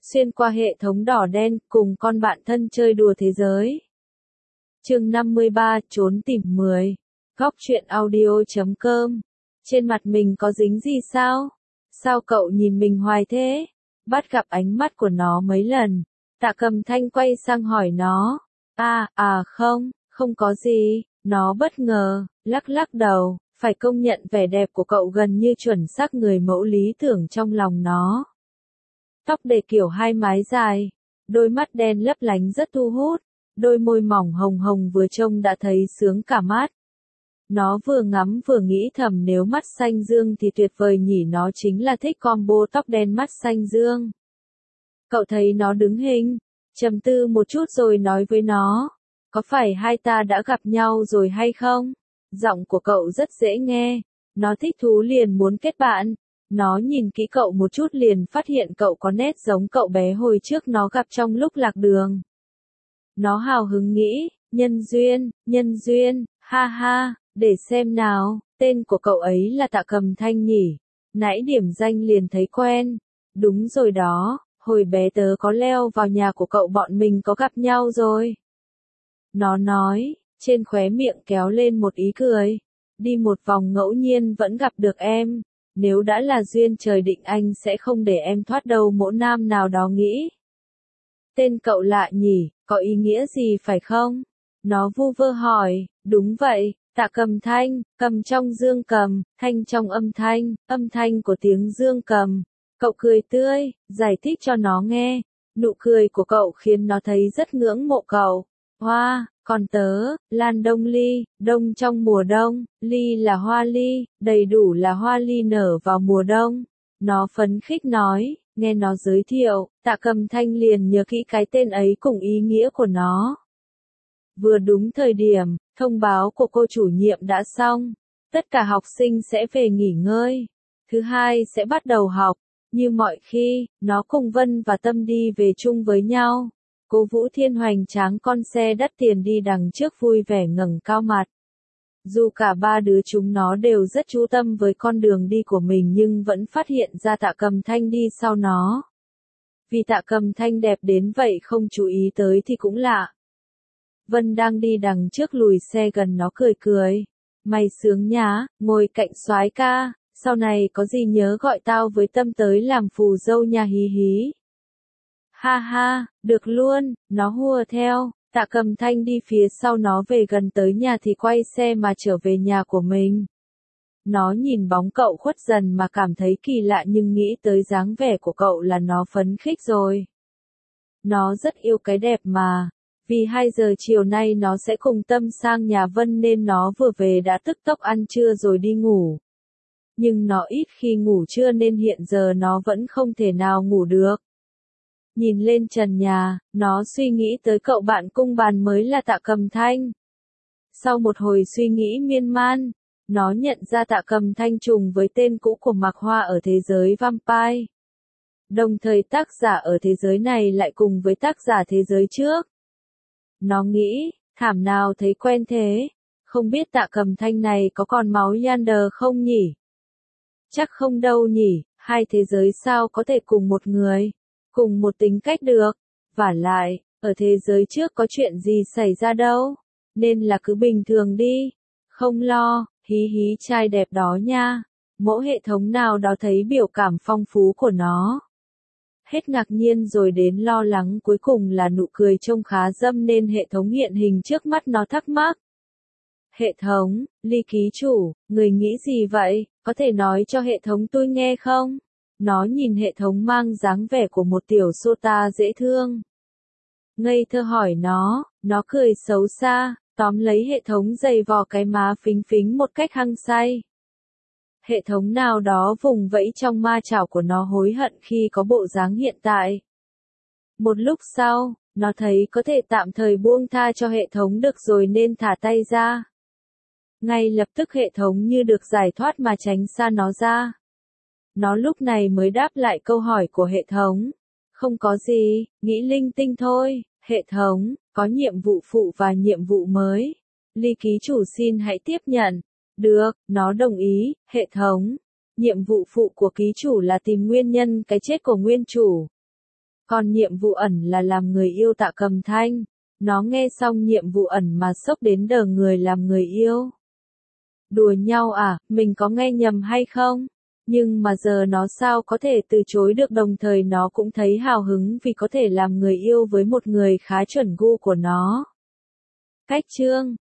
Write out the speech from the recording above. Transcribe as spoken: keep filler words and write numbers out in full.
xuyên qua hệ thống đỏ đen, cùng con bạn thân chơi đùa thế giới. Chương năm mươi ba, trốn tìm mười. Góc truyện audio chấm com. Trên mặt mình có dính gì sao? Sao cậu nhìn mình hoài thế? Bắt gặp ánh mắt của nó mấy lần, Tạ Cầm Thanh quay sang hỏi nó. À, à không, không có gì. Nó bất ngờ, lắc lắc đầu, phải công nhận vẻ đẹp của cậu gần như chuẩn xác người mẫu lý tưởng trong lòng nó. Tóc để kiểu hai mái dài, đôi mắt đen lấp lánh rất thu hút, đôi môi mỏng hồng hồng vừa trông đã thấy sướng cả mắt. Nó vừa ngắm vừa nghĩ thầm nếu mắt xanh dương thì tuyệt vời nhỉ, nó chính là thích combo tóc đen mắt xanh dương. Cậu thấy nó đứng hình, trầm tư một chút rồi nói với nó, có phải hai ta đã gặp nhau rồi hay không? Giọng của cậu rất dễ nghe, nó thích thú liền muốn kết bạn. Nó nhìn kỹ cậu một chút liền phát hiện cậu có nét giống cậu bé hồi trước nó gặp trong lúc lạc đường. Nó hào hứng nghĩ, nhân duyên, nhân duyên, ha ha, để xem nào, tên của cậu ấy là Tạ Cầm Thanh nhỉ, nãy điểm danh liền thấy quen. Đúng rồi đó, hồi bé tớ có leo vào nhà của cậu, bọn mình có gặp nhau rồi. Nó nói, trên khóe miệng kéo lên một ý cười, đi một vòng ngẫu nhiên vẫn gặp được em. Nếu đã là duyên trời định anh sẽ không để em thoát đâu, mỗ nam nào đó nghĩ. Tên cậu lạ nhỉ, có ý nghĩa gì phải không? Nó vu vơ hỏi, đúng vậy, Tạ Cầm Thanh, cầm trong dương cầm, thanh trong âm thanh, âm thanh của tiếng dương cầm. Cậu cười tươi, giải thích cho nó nghe. Nụ cười của cậu khiến nó thấy rất ngưỡng mộ cậu. Hoa, còn tớ, lan đông ly, đông trong mùa đông, ly là hoa ly, đầy đủ là hoa ly nở vào mùa đông. Nó phấn khích nói, nghe nó giới thiệu, Tạ Cầm Thanh liền nhớ kỹ cái tên ấy cùng ý nghĩa của nó. Vừa đúng thời điểm, thông báo của cô chủ nhiệm đã xong, tất cả học sinh sẽ về nghỉ ngơi. Thứ hai sẽ bắt đầu học, như mọi khi, nó cùng Vân và Tâm đi về chung với nhau. Cố Vũ Thiên hoành tráng con xe đắt tiền đi đằng trước vui vẻ ngẩng cao mặt. Dù cả ba đứa chúng nó đều rất chú tâm với con đường đi của mình nhưng vẫn phát hiện ra Tạ Cầm Thanh đi sau nó. Vì Tạ Cầm Thanh đẹp đến vậy không chú ý tới thì cũng lạ. Vân đang đi đằng trước lùi xe gần nó cười cười. Mày sướng nhá, ngồi cạnh soái ca, sau này có gì nhớ gọi tao với Tâm tới làm phù dâu nhà hí hí. Ha ha, được luôn, nó hùa theo. Tạ Cầm Thanh đi phía sau nó về gần tới nhà thì quay xe mà trở về nhà của mình. Nó nhìn bóng cậu khuất dần mà cảm thấy kỳ lạ nhưng nghĩ tới dáng vẻ của cậu là nó phấn khích rồi. Nó rất yêu cái đẹp mà. Vì hai giờ chiều nay nó sẽ cùng Tâm sang nhà Vân nên nó vừa về đã tức tốc ăn trưa rồi đi ngủ. Nhưng nó ít khi ngủ trưa nên hiện giờ nó vẫn không thể nào ngủ được. Nhìn lên trần nhà, nó suy nghĩ tới cậu bạn cung bàn mới là Tạ Cầm Thanh. Sau một hồi suy nghĩ miên man, nó nhận ra Tạ Cầm Thanh trùng với tên cũ của Mạc Hoa ở thế giới Vampire. Đồng thời tác giả ở thế giới này lại cùng với tác giả thế giới trước. Nó nghĩ, thảm nào thấy quen thế, không biết Tạ Cầm Thanh này có còn máu Yander không nhỉ? Chắc không đâu nhỉ, hai thế giới sao có thể cùng một người, cùng một tính cách được, vả lại, ở thế giới trước có chuyện gì xảy ra đâu, nên là cứ bình thường đi, không lo, hí hí trai đẹp đó nha, mỗi hệ thống nào đó thấy biểu cảm phong phú của nó. Hết ngạc nhiên rồi đến lo lắng cuối cùng là nụ cười trông khá dâm nên hệ thống hiện hình trước mắt nó thắc mắc. Hệ thống, Ly ký chủ, người nghĩ gì vậy, có thể nói cho hệ thống tôi nghe không? Nó nhìn hệ thống mang dáng vẻ của một tiểu sota dễ thương. Ngây thơ hỏi nó, nó cười xấu xa, tóm lấy hệ thống giày vò cái má phính phính một cách hăng say. Hệ thống nào đó vùng vẫy trong ma chảo của nó hối hận khi có bộ dáng hiện tại. Một lúc sau, nó thấy có thể tạm thời buông tha cho hệ thống được rồi nên thả tay ra. Ngay lập tức hệ thống như được giải thoát mà tránh xa nó ra. Nó lúc này mới đáp lại câu hỏi của hệ thống. Không có gì, nghĩ linh tinh thôi, hệ thống, có nhiệm vụ phụ và nhiệm vụ mới. Ly ký chủ xin hãy tiếp nhận. Được, nó đồng ý, hệ thống. Nhiệm vụ phụ của ký chủ là tìm nguyên nhân cái chết của nguyên chủ. Còn nhiệm vụ ẩn là làm người yêu Tạ Cầm Thanh. Nó nghe xong nhiệm vụ ẩn mà sốc đến đờ người làm người yêu. Đùa nhau à, mình có nghe nhầm hay không? Nhưng mà giờ nó sao có thể từ chối được, đồng thời nó cũng thấy hào hứng vì có thể làm người yêu với một người khá chuẩn gu của nó. Cách chương